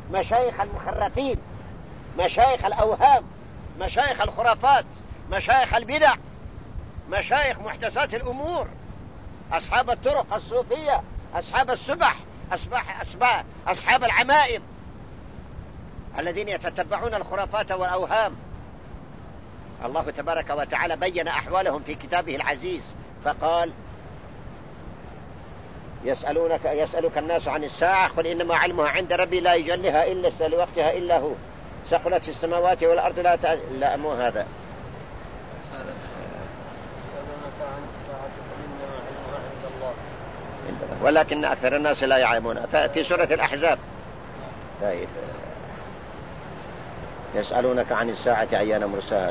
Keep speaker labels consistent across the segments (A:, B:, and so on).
A: مشايخ المخرفين، مشايخ الأوهام، مشايخ الخرافات، مشايخ البدع، مشايخ محدثات الأمور، أصحاب الطرق الصوفية، أصحاب السبح، أصحاب العمائم، الذين يتتبعون الخرافات والأوهام. الله تبارك وتعالى بين أحوالهم في كتابه العزيز فقال: يسألك الناس عن الساعة قل إنما علمها عند ربي لا يجلها إلا لوقتها إلا هو ثقلت السماوات والأرض لا مو هذا.
B: يسألونك عن الساعة قل إنما علمها عند الله
A: ولكن أكثر الناس لا يعلمون. في سورة الأحزاب طيب. يسألونك عن الساعة أيان مرساها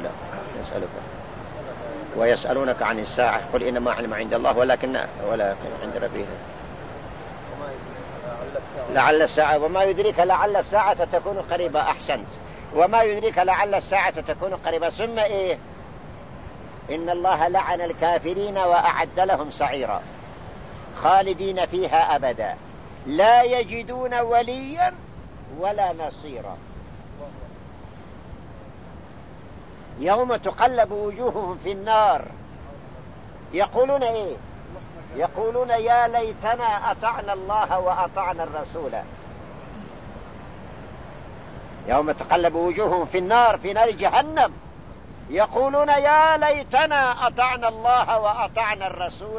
A: ويسألونك عن الساعة قل إنما علم عند الله ولكن عند ربه لعل الساعة وما يدريك لعل الساعة تكون قريبة. أحسنت. وما يدريك لعل الساعة تكون قريبة. ثم إيه؟ إن الله لعن الكافرين وأعد لهم سعيرا خالدين فيها أبدا لا يجدون وليا ولا نصيرا. يوم تقلب وجوههم في النار يقولون إيه؟ يقولون يا ليتنا أطعنا الله وأطعنا الرسول. يوم تقلب وجوههم في النار في نار جهنم يقولون يا ليتنا أطعنا الله وأطعنا الرسول،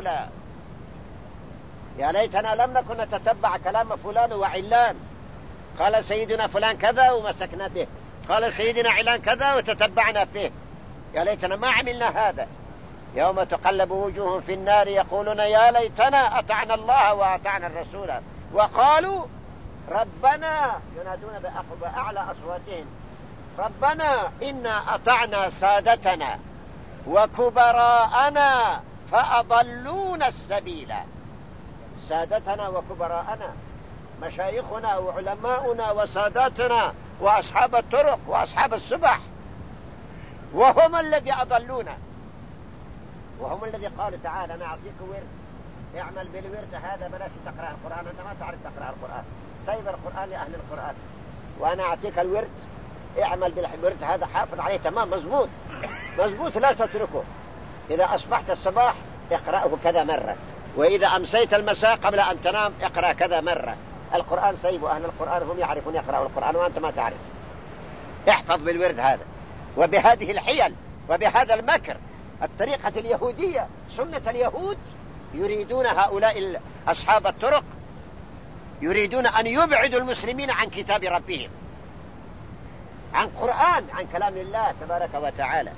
A: يا ليتنا لم نكن نتتبع كلام فلان وعلان، قال سيدنا فلان كذا ومسكنا به، قال سيدنا علان كذا وتتبعنا فيه، يا ليتنا ما عملنا هذا. يوم تقلب وجوههم في النار يقولون يا ليتنا أطعنا الله وأطعنا الرسول وقالوا ربنا، ينادون بأعلى أصواتهم، ربنا إنا أطعنا سادتنا وكبراءنا فأضلونا السبيل. سادتنا وكبراءنا، مشايخنا وعلماؤنا وساداتنا وأصحاب الطرق وأصحاب السبح، وهم الذي أضلونا، وهم الذي قالوا تعالى أنا أعطيك ورد اعمل بالورد هذا بلاش تقرأ القرآن، أنت ما تعرف تقرأ القرآن، سيب القرآن لأهل القرآن، وأنا أعطيك الورد اعمل بالورد هذا حافظ عليه تمام مزبوط لا تتركه. إذا أصبحت الصباح اقرأه كذا مرة، وإذا أمسيت المساء قبل أن تنام اقرأ كذا مرة. القرآن سيب، أهل القرآن هم يعرفون يقرأوا القرآن وأنت ما تعرف. احفظ بالورد هذا. وبهذه الحيل وبهذا المكر، الطريقة اليهودية سنة اليهود، يريدون هؤلاء أصحاب الطرق يريدون أن يبعدوا المسلمين عن كتاب ربهم، عن قرآن، عن كلام الله تبارك وتعالى،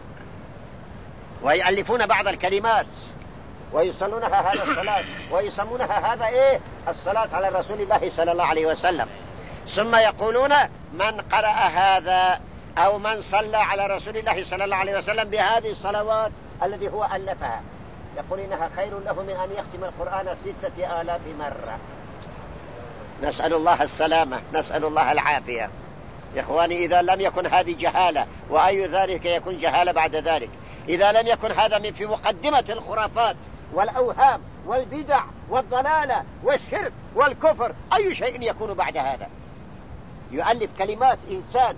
A: ويألفون بعض الكلمات ويصلونها هذا الصلاة ويسمونها هذا إيه؟ الصلاة على رسول الله صلى الله عليه وسلم. ثم يقولون من قرأ هذا أو من صلى على رسول الله صلى الله عليه وسلم بهذه الصلوات الذي هو ألفها يقول إنها خير له من أن يختم القرآن 6000 مرة. نسأل الله السلامة، نسأل الله العافية. يا إخواني، إذا لم يكن هذه جهالة، وأي ذلك يكون جهالة بعد ذلك؟ إذا لم يكن هذا من في مقدمة الخرافات والأوهام والبدع والضلالة والشرك والكفر، أي شيء يكون بعد هذا؟ يؤلف كلمات إنسان،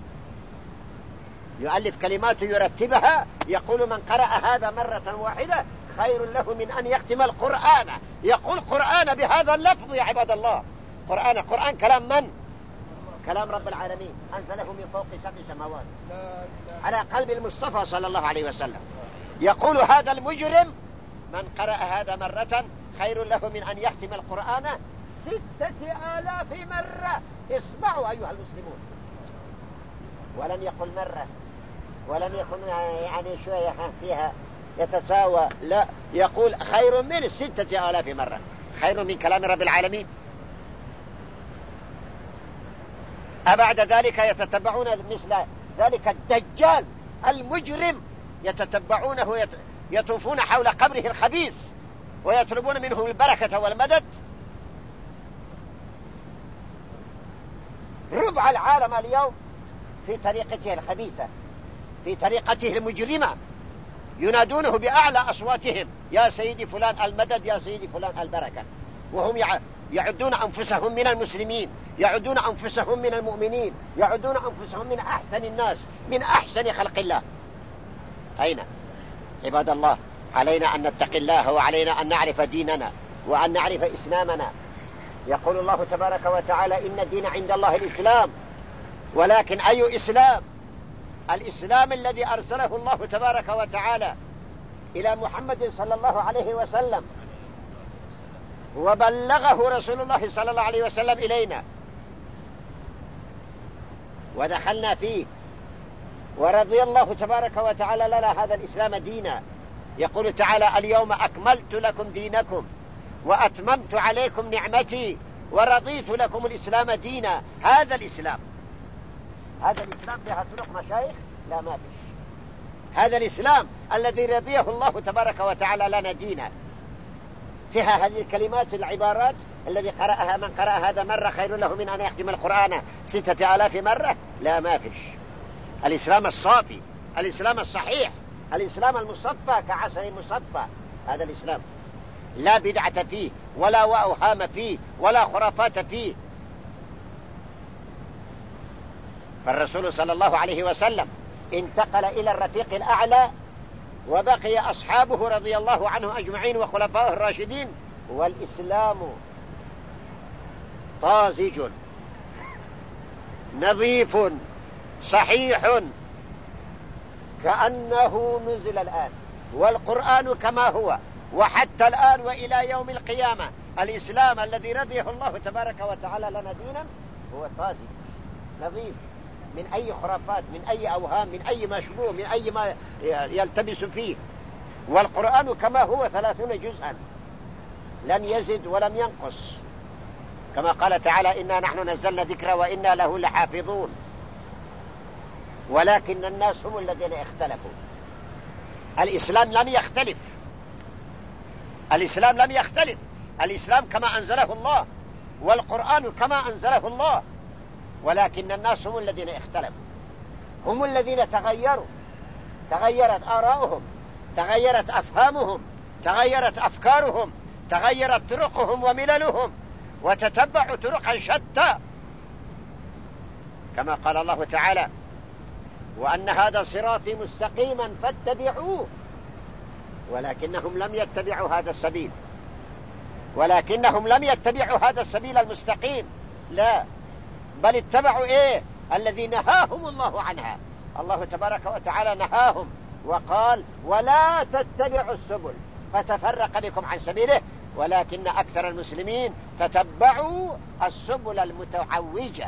A: يؤلف كلمات يرتبها، يقول من قرأ هذا مرة واحدة خير له من أن يختم القرآن. يقول قرآن بهذا اللفظ يا عباد الله. قرآن كلام من؟ كلام رب العالمين أنزله من فوق 7 سماوات على قلب المصطفى صلى الله عليه وسلم. يقول هذا المجرم من قرأ هذا مرة خير له من أن يختم القرآن 6000 مرة. اسمعوا أيها المسلمون. ولم يقل مرة، ولم يكن يعني شوية فيها يتساوى، لا، يقول خير من 6000 مرة، خير من كلام رب العالمين. أبعد ذلك يتتبعون مثل ذلك الدجال المجرم، يتتبعونه يطوفون حول قبره الخبيث ويطلبون منه البركة والمدد. ربع العالم اليوم في طريقته الخبيثة، في طريقته المجرمة، ينادونه بأعلى أصواتهم يا سيدي فلان المدد، يا سيدي فلان البركة، وهم يعدون أنفسهم من المسلمين، يعدون أنفسهم من المؤمنين، يعدون أنفسهم من أحسن الناس، من أحسن خلق الله. أين؟ عباد الله، علينا أن نتقي الله، وعلينا أن نعرف ديننا وأن نعرف إسلامنا. يقول الله تبارك وتعالى: إن الدين عند الله الإسلام. ولكن أي إسلام؟ الإسلام الذي أرسله الله تبارك وتعالى إلى محمد صلى الله عليه وسلم، وبلغه رسول الله صلى الله عليه وسلم إلينا، ودخلنا فيه، ورضي الله تبارك وتعالى لنا هذا الإسلام دينا. يقول تعالى: اليوم أكملت لكم دينكم وأتممت عليكم نعمتي ورضيت لكم الإسلام دينا. هذا الإسلام، هذا الإسلام لها طرق مشايخ؟ لا، ما فيش. هذا الإسلام الذي رضيه الله تبارك وتعالى لنا دينا، فيها هذه الكلمات العبارات الذي قرأها من قرأ هذا مرة خير له من أن يختم القرآن 6000 مرة. لا، ما فيش. الإسلام الصافي، الإسلام الصحيح، الإسلام المصفى كعسل المصفى، هذا الإسلام لا بدعة فيه ولا أوهام فيه ولا خرافات فيه. فالرسول صلى الله عليه وسلم انتقل إلى الرفيق الأعلى، وبقي أصحابه رضي الله عنه أجمعين وخلفائه الراشدين، والإسلام طازج نظيف صحيح كأنه نزل الآن، والقرآن كما هو، وحتى الآن وإلى يوم القيامة الإسلام الذي رضيه الله تبارك وتعالى لنا دينا هو طازج نظيف من أي خرافات، من أي أوهام، من أي مشبوه، من أي ما يلتبس فيه. والقرآن كما هو 30 جزءا، لم يزد ولم ينقص، كما قال تعالى: إنا نحن نزلنا ذكر وإنا له لحافظون. ولكن الناس هم الذين اختلفوا. الإسلام لم يختلف، الإسلام لم يختلف، الإسلام كما أنزله الله، والقرآن كما أنزله الله، ولكن الناس هم الذين اختلفوا، هم الذين تغيروا، تغيرت آراؤهم، تغيرت أفهامهم، تغيرت أفكارهم، تغيرت طرقهم ومللهم، وتتبعوا طرقا شتى، كما قال الله تعالى: وأن هذا صراطي مستقيما فاتبعوه. ولكنهم لم يتبعوا هذا السبيل، ولكنهم لم يتبعوا هذا السبيل المستقيم، لا، بل اتبعوا ايه؟ الذي نهاهم الله عنها. الله تبارك وتعالى نهاهم وقال: ولا تتبعوا السبل فتفرق بكم عن سبيله، ولكن أكثر المسلمين تتبعوا السبل المتعوجة،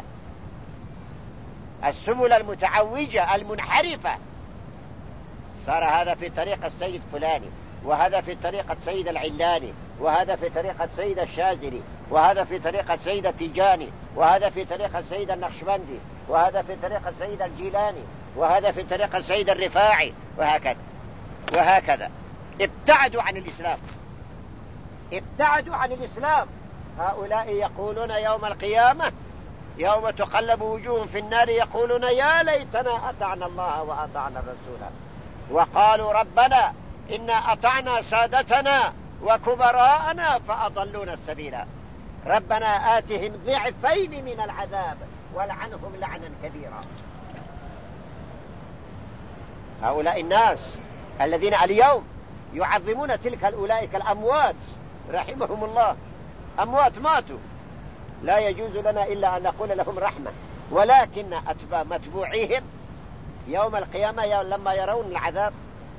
A: السبل المتعوجة المنحرفة. صار هذا في طريقة السيد فلاني، وهذا في طريقة سيد العلاني، وهذا في طريقة سيد الشاذلي، وهذا في طريقة سيد التيجاني، وهذا في طريقة سيد النقشبندي، وهذا في طريقة سيد الجيلاني، وهذا في طريقة سيد الرفاعي، وهكذا وهكذا. ابتعدوا عن الإسلام، ابتعدوا عن الإسلام. هؤلاء يقولون يوم القيامة يوم تقلب وجوههم في النار يقولون: يا ليتنا أطعنا الله وأطعنا الرسول، وقالوا: ربنا إنا أطعنا سادتنا وكبراءنا فأضلونا السبيل، ربنا آتهم ضعفين من العذاب والعنهم لعنا كبيرا. هؤلاء الناس الذين اليوم يعظمون تلك أولئك الأموات رحمهم الله، أموات ماتوا، لا يجوز لنا إلا أن نقول لهم رحمة، ولكن متبوعيهم يوم القيامة لما يرون العذاب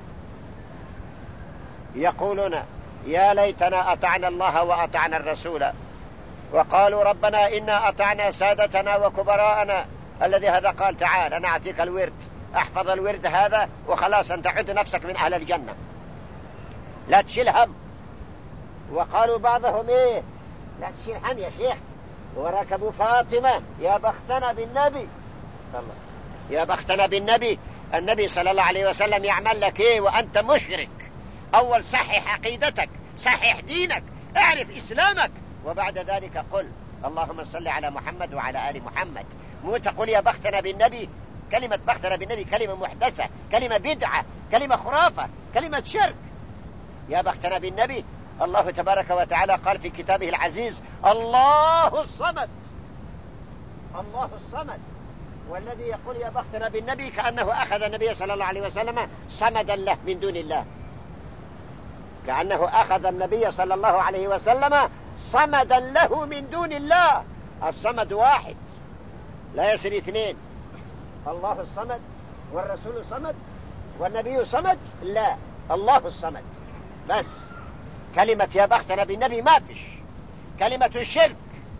A: يقولون: يا ليتنا أطعنا الله وأطعنا الرسول، وقالوا: ربنا إنا أطعنا سادتنا وكبراءنا. الذي هذا قال: تعال أنا أعطيك الورد، احفظ الورد هذا وخلاص أنت عد نفسك من أهل الجنة، لا تشيل هم. وقالوا بعضهم: إيه لا تشيل هم يا شيخ، وركبوا فاطمة، يا بختنا بالنبي، يا بختنا بالنبي. النبي صلى الله عليه وسلم يعمل لك إيه وأنت مشرك؟ أول صحح عقيدتك، صحح دينك، اعرف إسلامك، وبعد ذلك قل اللهم صل على محمد وعلى آل محمد. مو تقول يا بختنا بالنبي. كلمة بختنا بالنبي كلمة محدثة، كلمة بدعة، كلمة خرافة، كلمة شرك. يا بختنا بالنبي. الله تبارك وتعالى قال في كتابه العزيز: الله الصمد، الله الصمد. والذي يقول يا بختنا بالنبي كأنه أخذ النبي صلى الله عليه وسلم صمدا له من دون الله، كأنه أخذ النبي صلى الله عليه وسلم صمدا له من دون الله. الصمد واحد لا يصير اثنين، الله الصمد والرسول صمد والنبي صمد، لا، الله الصمد بس. كلمة يا بختنا بالنبي ما فيش، كلمة الشرك،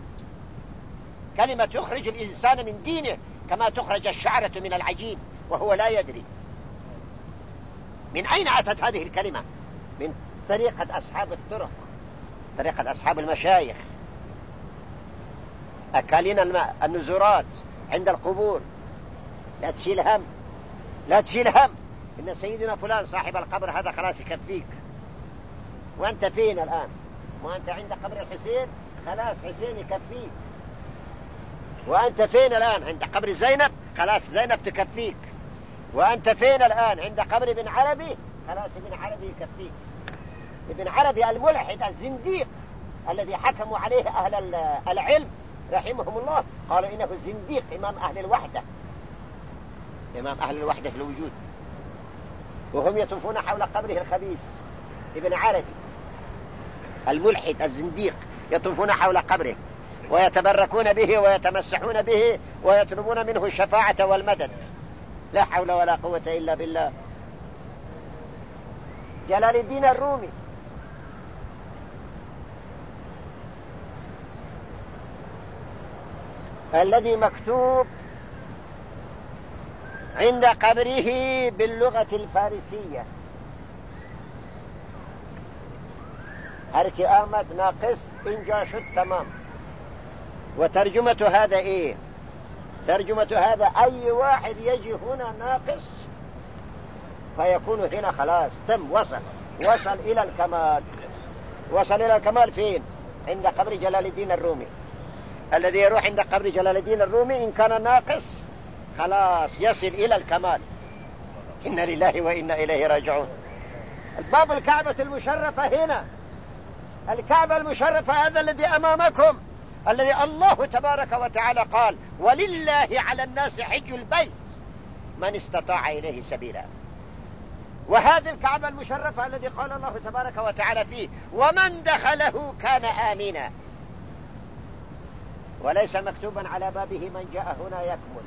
A: كلمة تخرج الإنسان من دينه كما تخرج الشعرة من العجين وهو لا يدري. من أين أتت هذه الكلمة؟ من طريقة أصحاب الطرق، طريقة أصحاب المشايخ، أكالين النزورات عند القبور. لا تشيل هم، لا تشيل هم، إن سيدنا فلان صاحب القبر هذا خلاص يكفيك. وأنت فين الآن؟ وأنت عند قبر الحسين، خلاص حسين يكفيك. وأنت فين الآن؟ عند قبر زينب، خلاص زينب تكفيك. وأنت فين الآن؟ عند قبر ابن عربي، خلاص ابن عربي يكفيك. ابن عربي الملحد الزنديق الذي حكموا عليه أهل العلم رحمهم الله، قالوا إنه زنديق، إمام أهل الوحدة، إمام أهل الوحدة في الوجود. وهم يطوفون حول قبره الخبيث ابن عربي الملحد الزنديق، يطوفون حول قبره ويتبركون به ويتمسحون به ويطلبون منه الشفاعة والمدد. لا حول ولا قوة إلا بالله. جلال الدين الرومي الذي مكتوب عند قبره باللغة الفارسية هركي آمد ناقص إن جاشد تمام. وترجمة هذا إيه؟ ترجمة هذا أي واحد يجي هنا ناقص فيكون هنا خلاص تم، وصل إلى الكمال. وصل إلى الكمال فين؟ عند قبر جلال الدين الرومي. الذي يروح عند قبر جلال الدين الرومي إن كان ناقص خلاص يصل إلى الكمال. إنا لله وإنا إليه راجعون. الباب الكعبة المشرفة هنا، الكعبة المشرفة هذا الذي أمامكم، الذي الله تبارك وتعالى قال ولله على الناس حج البيت من استطاع إليه سبيلا. وهذه الكعبة المشرفة الذي قال الله تبارك وتعالى فيه ومن دخله كان آمنا، وليس مكتوبا على بابه من جاء هنا يكمل،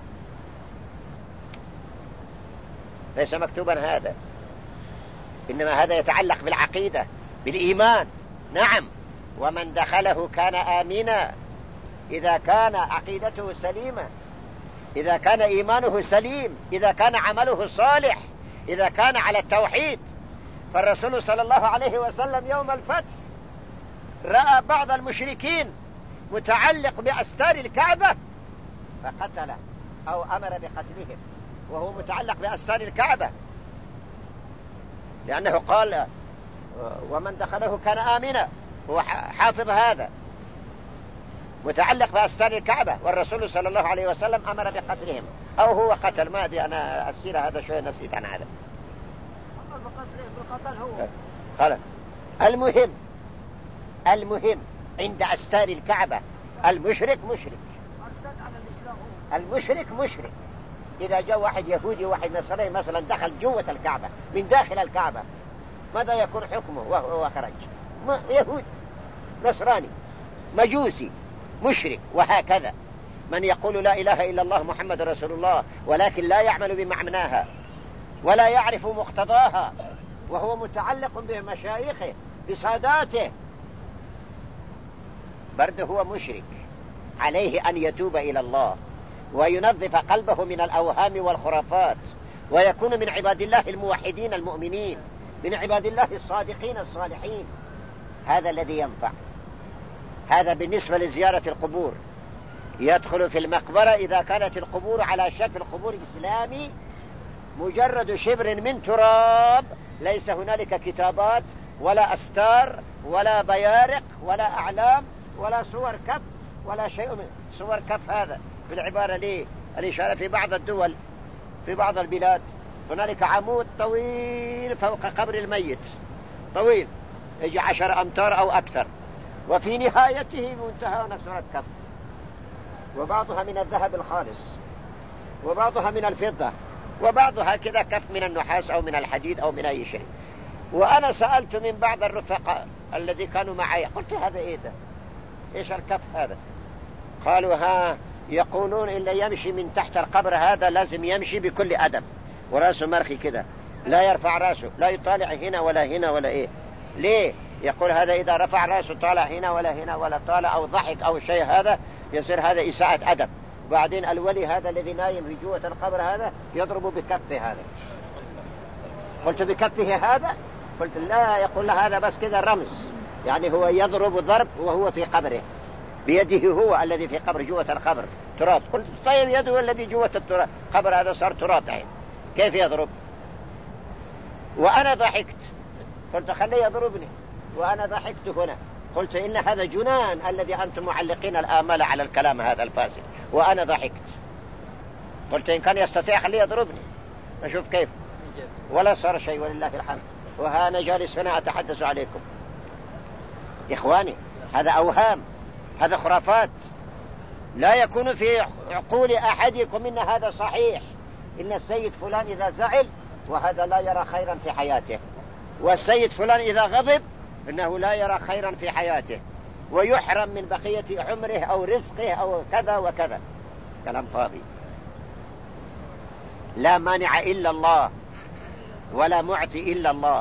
A: ليس مكتوبا هذا، إنما هذا يتعلق بالعقيدة بالإيمان. نعم، ومن دخله كان آمنا، إذا كان عقيدته سليمة، إذا كان إيمانه سليم، إذا كان عمله صالح، إذا كان على التوحيد. فالرسول صلى الله عليه وسلم يوم الفتح رأى بعض المشركين متعلق بأستار الكعبة فقتله أو أمر بقتلهم وهو متعلق بأستار الكعبة، لأنه قال ومن دخله كان آمنا، هو حافظ هذا متعلق بأستار الكعبة، والرسول صلى الله عليه وسلم أمر بقتلهم أو هو قتل، ما أدري أنا السيرة هذا شوية نسيت عن هذا. خلاص. المهم عند أستار الكعبة المشرك مشرك، المشرك مشرك. إذا جاء واحد يهودي وواحد نصراني مثلا دخل جوة الكعبة من داخل الكعبة ماذا يكون حكمه وهو خرج؟ يهود، نصراني، مجوسي، مشرك. وهكذا من يقول لا إله إلا الله محمد رسول الله ولكن لا يعمل بمعناها ولا يعرف مقتضاها وهو متعلق بمشايخه بساداته برده هو مشرك. عليه أن يتوب إلى الله وينظف قلبه من الأوهام والخرافات ويكون من عباد الله الموحدين المؤمنين، من عباد الله الصادقين الصالحين. هذا الذي ينفع. هذا بالنسبة لزيارة القبور. يدخل في المقبرة إذا كانت القبور على شكل قبور إسلامي، مجرد شبر من تراب، ليس هنالك كتابات ولا أستار ولا بيارق ولا أعلام ولا صور كف ولا شيء من صور كف. هذا بالعبارة ليه الإشارة في بعض الدول في بعض البلاد هنالك عمود طويل فوق قبر الميت، طويل يجي 10 أمتار أو أكثر، وفي نهايته منتهى سورة كهف، وبعضها من الذهب الخالص، وبعضها من الفضة، وبعضها كذا كف من النحاس أو من الحديد أو من أي شيء. وأنا سألت من بعض الرفقاء الذي كانوا معي، قلت هذا إيه ده؟ إيش الكف هذا؟ قالوا ها يقولون إلا يمشي من تحت القبر هذا لازم يمشي بكل أدب، وراسه مرخي كده، لا يرفع راسه، لا يطالع هنا ولا هنا ولا إيه. ليه؟ يقول هذا إذا رفع راسه طالع هنا ولا هنا ولا طالع أو ضحك أو شيء هذا يصير هذا إساءة أدب. وبعدين الولي هذا الذي نايم في جوة القبر هذا يضرب بكفه هذا. قلت بكفه هذا؟ قلت لا. يقول له هذا بس كذا رمز، يعني هو يضرب ضرب وهو في قبره، بيده هو الذي في قبر جوة القبر تراب. قلت طيب يده الذي جوة القبر هذا صار تراب دحين، كيف يضرب؟ وأنا ضحكت، قلت خليه يضربني، وأنا ضحكت هنا. قلت إن هذا جنان الذي أنتم معلقين الآمال على الكلام هذا الفاسد، وأنا ضحكت. قلت إن كان يستطيع خليه يضربني نشوف كيف، ولا صار شيء ولله الحمد. وأنا جالس هنا أتحدث عليكم. إخواني هذا أوهام، هذا خرافات، لا يكون في عقول أحدكم إن هذا صحيح. إن السيد فلان إذا زعل وهذا لا يرى خيرا في حياته، والسيد فلان إذا غضب إنه لا يرى خيرا في حياته، ويحرم من بقية عمره أو رزقه أو كذا وكذا. كلام فاضي. لا مانع إلا الله ولا معطي إلا الله.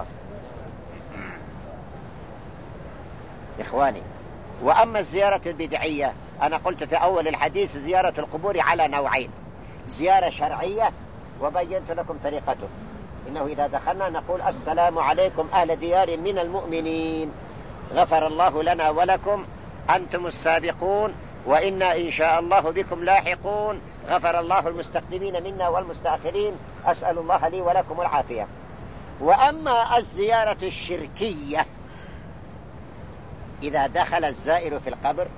A: إخواني، وأما الزيارة البدعية أنا قلت في أول الحديث زيارة القبور على نوعين: زيارة شرعية وبينت لكم طريقته. إنه إذا دخلنا نقول السلام عليكم أهل ديار من المؤمنين، غفر الله لنا ولكم، أنتم السابقون، وإنا إن شاء الله بكم لاحقون، غفر الله المستقدمين منا والمستأخرين، أسأل الله لي ولكم العافية. وأما الزيارة الشركية إذا دخل الزائر في القبر،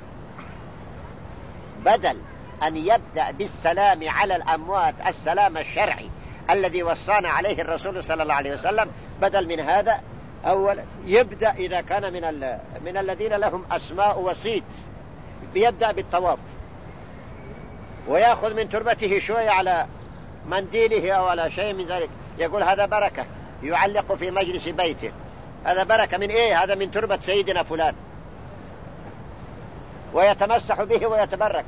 A: بدل أن يبدأ بالسلام على الأموات السلام الشرعي الذي وصانا عليه الرسول صلى الله عليه وسلم، بدل من هذا أولا يبدأ إذا كان من الذين لهم أسماء وسيط بيبدأ بالطواف، ويأخذ من تربته شوية على منديله أو على شيء من ذلك، يقول هذا بركة، يعلق في مجلس بيته. هذا بركة من إيه؟ هذا من تربة سيدنا فلان، ويتمسح به ويتبرك،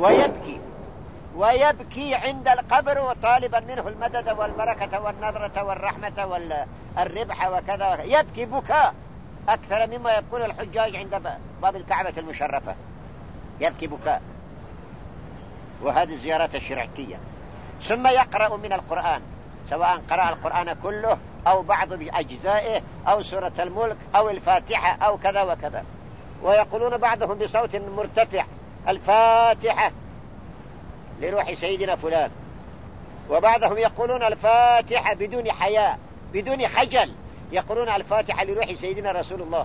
A: ويبكي عند القبر وطالبا منه المدد والبركة والنظرة والرحمة والربح وكذا. يبكي بكاء أكثر مما يبكون الحجاج عند باب الكعبة المشرفة، يبكي بكاء. وهذه الزيارات الشرعية. ثم يقرأ من القرآن، سواء قرأ القرآن كله أو بعض بأجزائه أو سورة الملك أو الفاتحة أو كذا وكذا. ويقولون بعضهم بصوت مرتفع الفاتحة لروح سيدنا فلان، وبعضهم يقولون الفاتحة بدون حياء بدون خجل، يقولون الفاتحة لروح سيدنا رسول الله.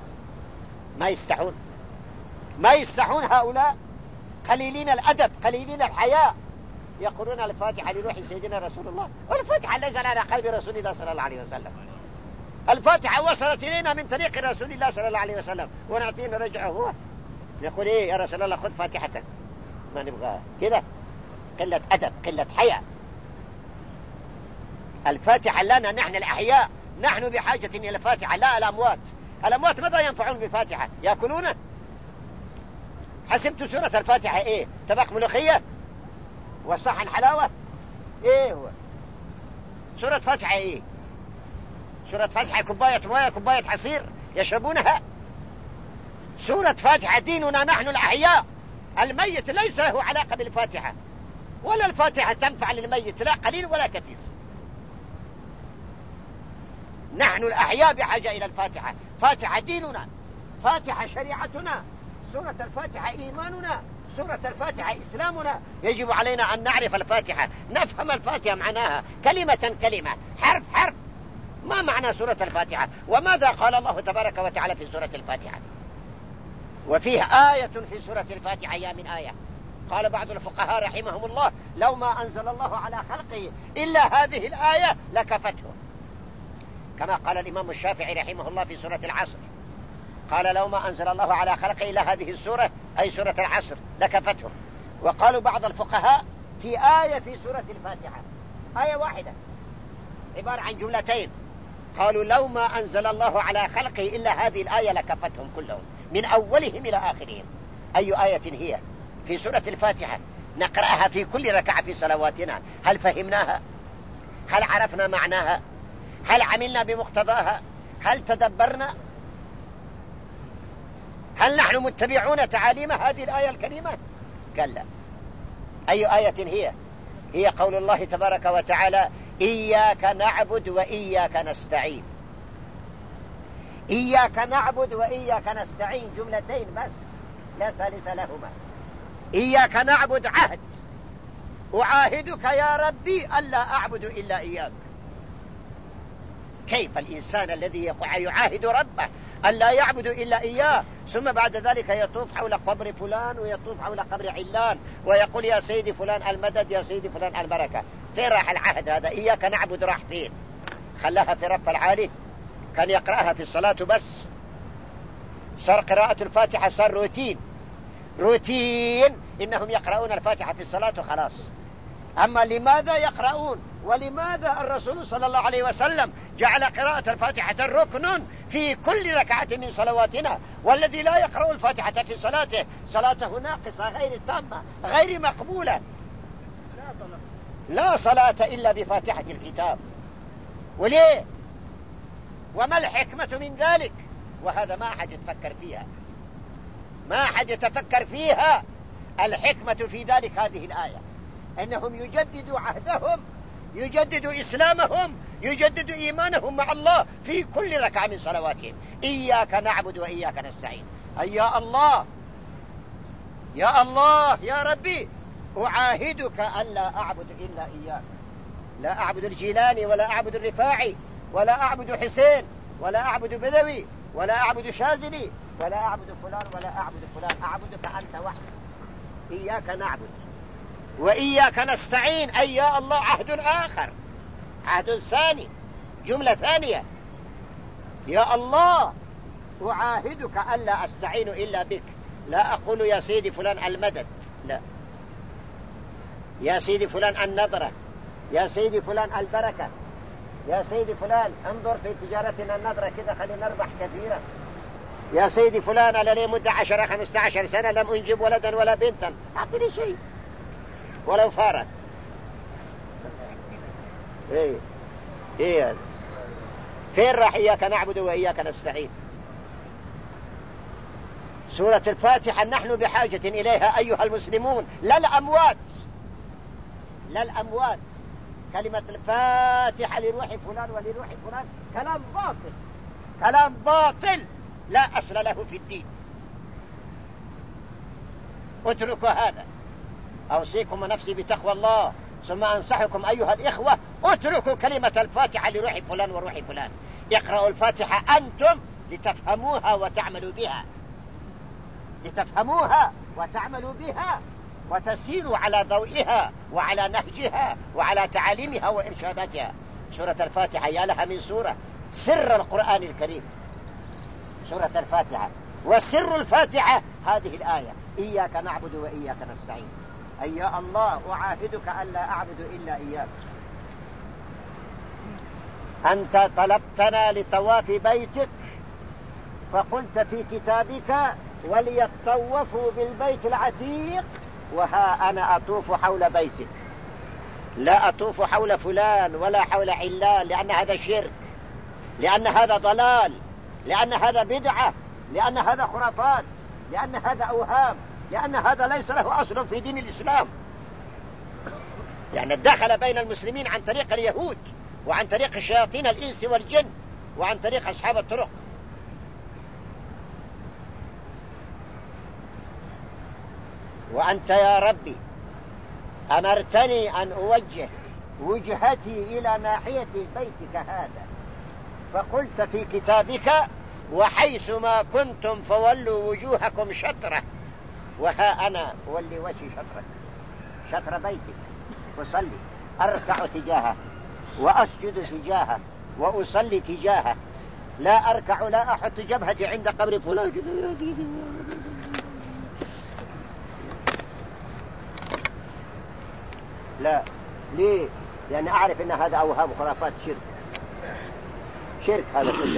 A: ما يستحون هؤلاء قليلين الأدب قليلين الحياء، يقولون الفاتحة لروح سيدنا رسول الله، والفاتحة نزل على قلب رسول الله صلى الله عليه وسلم. الفاتحة وصلت إلينا من طريق رسول الله صلى الله عليه وسلم، ونعطينا رجعه هو يقول إيه يا رسول الله خذ فاتحتك، ما نبغاها كذا. قلة أدب، قلة حياء. الفاتحة لنا نحن الأحياء، نحن بحاجة إلى الفاتحة، لا الأموات. الأموات ماذا ينفعون بفاتحة؟ يأكلونه؟ حسبت سورة الفاتحة إيه؟ طبق ملوخية وصحن حلاوة؟ إيه هو سورة فاتحة؟ إيه سورة فاتحة؟ كوباية موية كوباية عصير يشربونها؟ سورة فاتحة ديننا نحن الأحياء. الميت ليس له علاقة بالفاتحة، ولا الفاتحة تنفع للميت لا قليل ولا كثير. نحن الأحياء بحاجة إلى الفاتحة. فاتحة ديننا، فاتحة شريعتنا، سورة الفاتحة إيماننا، سورة الفاتحة إسلامنا. يجب علينا أن نعرف الفاتحة، نفهم الفاتحة معناها كلمة كلمة، حرف حرف. ما معنى سورة الفاتحة؟ وماذا قال الله تبارك وتعالى في سورة الفاتحة؟ وفيه آية في سورة الفاتحة يا من آية. قال بعض الفقهاء رحمهم الله لو ما أنزل الله على خلقه إلا هذه الآية لكفته، كما قال الإمام الشافعي رحمه الله في سورة العصر قال لو ما أنزل الله على خلقه إلا هذه السورة أي سورة العصر لكفتهم. وقالوا بعض الفقهاء في آية في سورة الفاتحة، آية واحدة عبارة عن جملتين، قالوا لو ما أنزل الله على خلقه إلا هذه الآية لكفتهم كلهم من أولهم إلى آخرهم. أي آية هي في سورة الفاتحة نقرأها في كل ركعة في صلواتنا؟ هل فهمناها؟ هل عرفنا معناها؟ هل عملنا بمقتضاها؟ هل تدبرنا؟ هل نحن متبعون تعاليم هذه الآية الكريمة؟ قال لا. أي آية هي؟ هي قول الله تبارك وتعالى إياك نعبد وإياك نستعين. إياك نعبد وإياك نستعين جملتين بس لا ثالث لهما. إياك نعبد عهد، أعاهدك يا ربي ألا أعبد إلا إياك. كيف الإنسان الذي يعاهد ربه ألا يعبد إلا إياه ثم بعد ذلك يطوف حول قبر فلان ويطوف حول قبر علان ويقول يا سيدي فلان المدد يا سيدي فلان البركة؟ فين راح العهد هذا؟ إياك نعبد راح فين؟ خلاها في رف العالي، كان يقرأها في الصلاة بس، صار قراءة الفاتحة صار روتين إنهم يقرؤون الفاتحة في الصلاة وخلاص. أما لماذا يقرؤون؟ ولماذا الرسول صلى الله عليه وسلم جعل قراءة الفاتحة ركن في كل ركعة من صلواتنا؟ والذي لا يقرأ الفاتحة في صلاته صلاته ناقصة غير تامة غير مقبولة، لا صلاة إلا بفاتحة الكتاب. وليه؟ وما الحكمة من ذلك؟ وهذا ما أحد يتفكر فيها، ما أحد يتفكر فيها. الحكمة في ذلك هذه الآية أنهم يجددوا عهدهم، يجددوا إسلامهم، يجددوا إيمانهم مع الله في كل ركعة من صلواتهم. إياك نعبد وإياك نستعين، أي يا الله يا الله يا ربي أعاهدك ألا أعبد إلا إياك، لا أعبد الجيلاني ولا أعبد الرفاعي ولا أعبد حسين ولا أعبد بدوي ولا أعبد شاذلي ولا أعبد فلان ولا أعبد فلان، أعبدك أنت وحدك. إياك نعبد وإياك نستعين، أي يا الله عهد آخر، عهد ثاني، جملة ثانية. يا الله أعاهدك ألا أستعين إلا بك، لا أقول يا سيدي فلان المدد، لا، يا سيدي فلان النظرة، يا سيدي فلان البركة، يا سيدي فلان انظر في تجارتنا النظرة كذا خلينا نربح كثيرا، يا سيدي فلان أنا لي مدة 10-15 سنة لم أنجب ولدا ولا بنتا، أعطني شيء ولو فارت. إيه فين راح إياك نعبد وإياك نستعين؟ سورة الفاتحة نحن بحاجة إليها أيها المسلمون، لا الأموات، لا الأموات. كلمة الفاتحة لروح فلان ولروح فلان كلام باطل، كلام باطل لا أصل له في الدين. اتركوا هذا. أوصيكم ونفسي بتقوى الله، ثم أنصحكم أيها الإخوة اتركوا كلمة الفاتحة لروح فلان وروح فلان. اقرأوا الفاتحة أنتم لتفهموها وتعملوا بها، لتفهموها وتعملوا بها وتسيروا على ضوئها وعلى نهجها وعلى تعاليمها وإرشاداتها. سورة الفاتحة يا لها من سورة، سر القرآن الكريم سورة الفاتحة، وسر الفاتحة هذه الآية إياك نعبد وإياك نستعين، أي يا الله أعاهدك ألا أعبد إلا إياك. أنت طلبتنا لطواف بيتك فقلت في كتابك وليطوفوا بالبيت العتيق، وها أنا أطوف حول بيتك، لا أطوف حول فلان ولا حول علان، لأن هذا شرك، لأن هذا ضلال، لأن هذا بدعة، لأن هذا خرافات، لأن هذا أوهام، لأن هذا ليس له أصل في دين الإسلام. يعني دخل بين المسلمين عن طريق اليهود وعن طريق الشياطين الإنس والجن وعن طريق أصحاب الطرق. وأنت يا ربي أمرتني أن أوجه وجهتي إلى ناحية بيتك هذا، فقلت في كتابك وحيث ما كنتم فولوا وجوهكم شطرة، وها أنا أولي وجهي شطر بيتك، أصلي أركع تجاهه وأسجد تجاهه وأصلي تجاهه، لا أركع لا أحط جبهتي عند قبر فلان كذا يا سيدي. لا. ليه؟ لأن أعرف أن هذا أوهام وخرافات شرك هذا كله.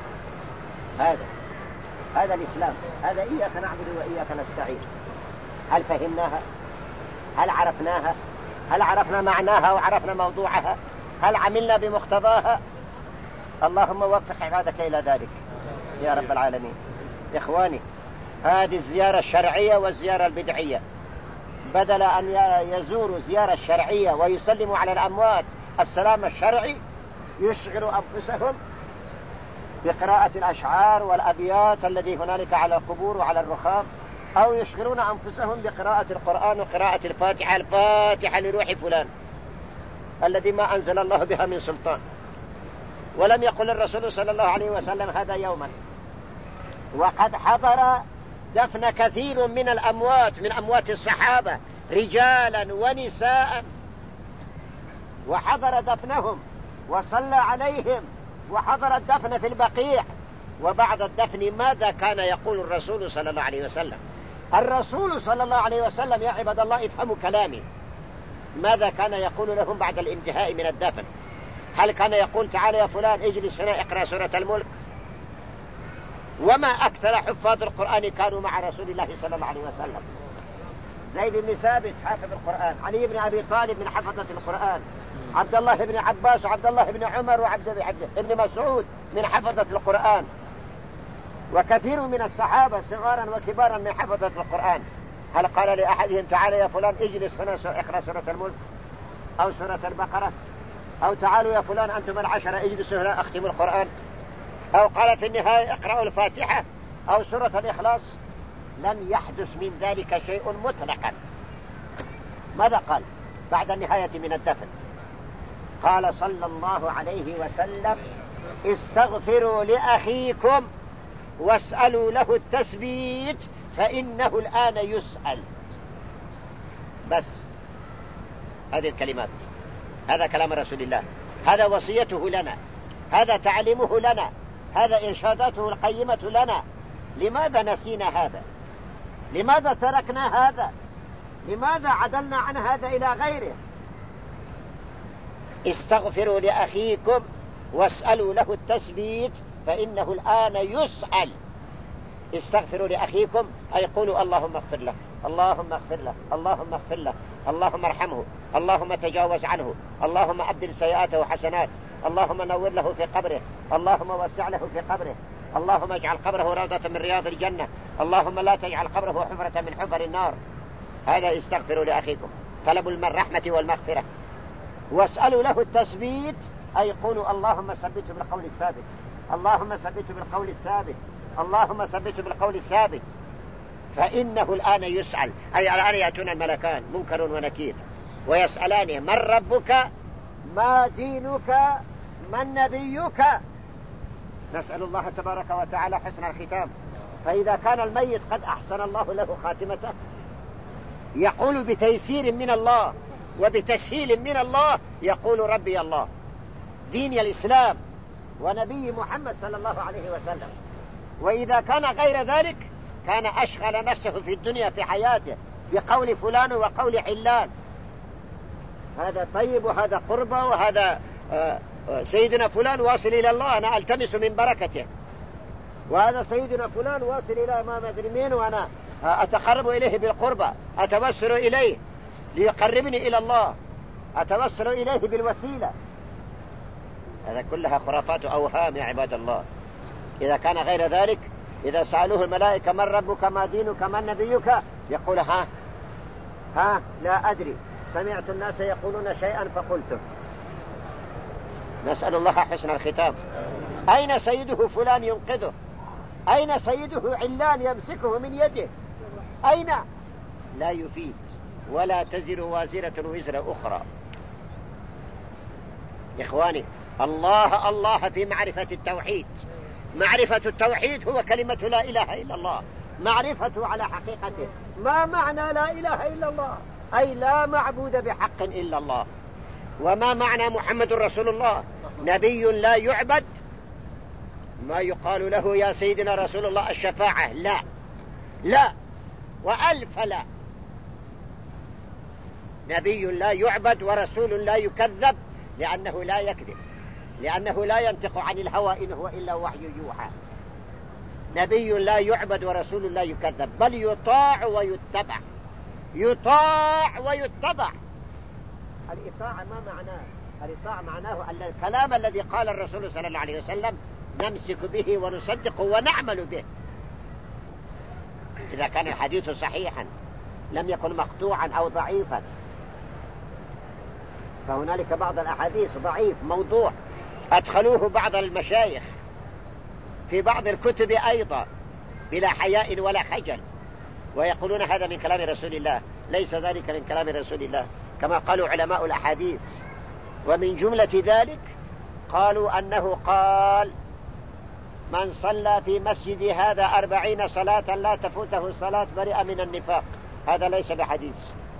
A: هذا الإسلام، هذا إياك نعبد وإياك نستعين. هل فهمناها؟ هل عرفناها؟ هل عرفنا معناها وعرفنا موضوعها؟ هل عملنا بمقتضاها؟ اللهم وفق عبادك إلى ذلك يا رب العالمين. إخواني، هذه الزيارة الشرعية والزيارة البدعية، بدل أن يزوروا زيارة الشرعية ويسلموا على الأموات السلام الشرعي، يشغلوا أنفسهم بقراءة الأشعار والأبيات الذي هنالك على القبور وعلى الرخام، أو يشغلون أنفسهم بقراءة القرآن وقراءة الفاتحة لروح فلان الذي ما أنزل الله بها من سلطان. ولم يقل الرسول صلى الله عليه وسلم هذا يوما. وقد حضر دفن كثير من الأموات، من أموات الصحابة رجالا ونساء، وحضر دفنهم وصلى عليهم، وحضر الدفن في البقيع. وبعد الدفن ماذا كان يقول الرسول صلى الله عليه وسلم؟ الرسول صلى الله عليه وسلم يا عباد الله افهموا كلامي، ماذا كان يقول لهم بعد الانتهاء من الدفن؟ هل كان يقول تعال يا فلان اجلس هنا اقرأ سورة الملك؟ وما أكثر حفاظ القرآن كانوا مع رسول الله صلى الله عليه وسلم. زيد بن ثابت حافظ القرآن، علي بن أبي طالب من حفظة القرآن، عبد الله بن عباس وعبد الله بن عمر وعبد بن مسعود من حفظة القرآن، وكثير من الصحابة صغارا وكبارا من حفظة القرآن. هل قال لأحدهم تعال يا فلان اجلس هنا اقرأ سورة الملك أو سورة البقرة، أو تعالوا يا فلان أنتم العشرة اجلسوا هنا أختموا القرآن، أو قال في النهاية اقرأوا الفاتحة أو سورة الإخلاص؟ لم يحدث من ذلك شيء مطلقا. ماذا قال بعد النهاية من الدفن؟ قال صلى الله عليه وسلم استغفروا لأخيكم واسألوا له التثبيت فإنه الآن يسأل. بس هذه الكلمات، هذا كلام رسول الله، هذا وصيته لنا، هذا تعليمه لنا، هذا إرشاداته القيمة لنا. لماذا نسينا هذا؟ لماذا تركنا هذا؟ لماذا عدلنا عن هذا إلى غيره؟ استغفروا لأخيكم واسألوا له التثبيت فإنه الآن يسأل. استغفروا لأخيكم أي قولوا اللهم اغفر له، اللهم اغفر له، اللهم اغفر له، اللهم ارحمه، اللهم تجاوز عنه، اللهم أبدل سيئاته حسنات، اللهم نور له في قبره، اللهم وسع له في قبره، اللهم اجعل قبره روضة من رياض الجنة، اللهم لا تجعل قبره حفرة من حفر النار. هذا استغفروا لأخيكم، طلبوا الرحمة والمغفرة. واسألوا له التثبيت أي قولوا اللهم ثبته بالقول الثابت، اللهم ثبته بالقول الثابت، اللهم ثبته بالقول الثابت فإنه الآن يسأل. أي الآن يأتون الملكان منكر ونكير ويسألانه من ربك ما دينك من نبيك. نسأل الله تبارك وتعالى حسن الختام. فإذا كان الميت قد أحسن الله له خاتمته يقول بتيسير من الله وبتسهيل من الله، يقول ربي الله ديني الإسلام ونبي محمد صلى الله عليه وسلم. وإذا كان غير ذلك كان أشغل نفسه في الدنيا في حياته بقول فلان وقول علان، هذا طيب وهذا قربة وهذا سيدنا فلان واصل إلى الله أنا ألتمس من بركته، وهذا سيدنا فلان واصل إلى ما أدري مين وأنا أتقرب إليه بالقربة، أتوسل إليه ليقربني إلى الله، أتوسل إليه بالوسيلة. هذا كلها خرافات أوهام يا عباد الله. إذا كان غير ذلك إذا سألوه الملائكة من ربك ما دينك من نبيك يقول ها لا أدري، سمعت الناس يقولون شيئا فقلته. نسأل الله حسن الختام. أين سيده فلان ينقذه؟ أين سيده علان يمسكه من يده؟ أين؟ لا يفيد ولا تزر وازرة وزر أخرى. إخواني، الله الله في معرفة التوحيد. معرفة التوحيد هو كلمة لا إله إلا الله، معرفته على حقيقته. ما معنى لا إله إلا الله؟ أي لا معبود بحق إلا الله. وما معنى محمد رسول الله؟ نبي لا يعبد ما يقال له يا سيدنا رسول الله الشفاعة، لا لا وألف لا. نبي لا يعبد ورسول لا يكذب، لأنه لا يكذب، لأنه لا ينطق عن الهوى إن هو إلا وحي يوحى. نبي لا يعبد ورسول لا يكذب، بل يطاع ويتبع. يطاع ويتبع. الإطاعة ما معناه؟ الإطاعة معناه أن الكلام الذي قال الرسول صلى الله عليه وسلم نمسك به ونصدقه ونعمل به، إذا كان الحديث صحيحا لم يكن مقطوعا أو ضعيفا. فهنالك بعض الأحاديث ضعيف موضوع أدخلوه بعض المشايخ في بعض الكتب أيضا بلا حياء ولا خجل، ويقولون هذا من كلام رسول الله. ليس ذلك من كلام رسول الله كما قالوا علماء الأحاديث. ومن جملة ذلك قالوا أنه قال من صلى في مسجد هذا 40 صلاة لا تفوته الصلاة برئ من النفاق. هذا ليس بحديث.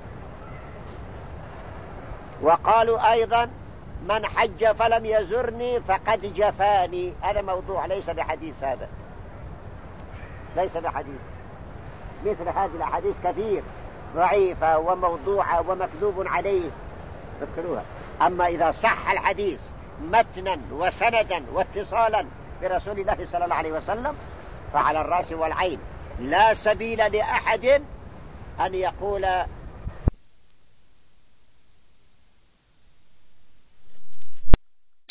A: وقالوا أيضا من حج فلم يزرني فقد جفاني. هذا موضوع ليس بحديث، هذا ليس بحديث. مثل هذه الأحاديث كثير ضعيفة وموضوعة ومكذوب عليه تذكروها. أما إذا صح الحديث متنا وسندا واتصالا برسول الله صلى الله عليه وسلم فعلى الرأس والعين. لا سبيل لأحد أن يقول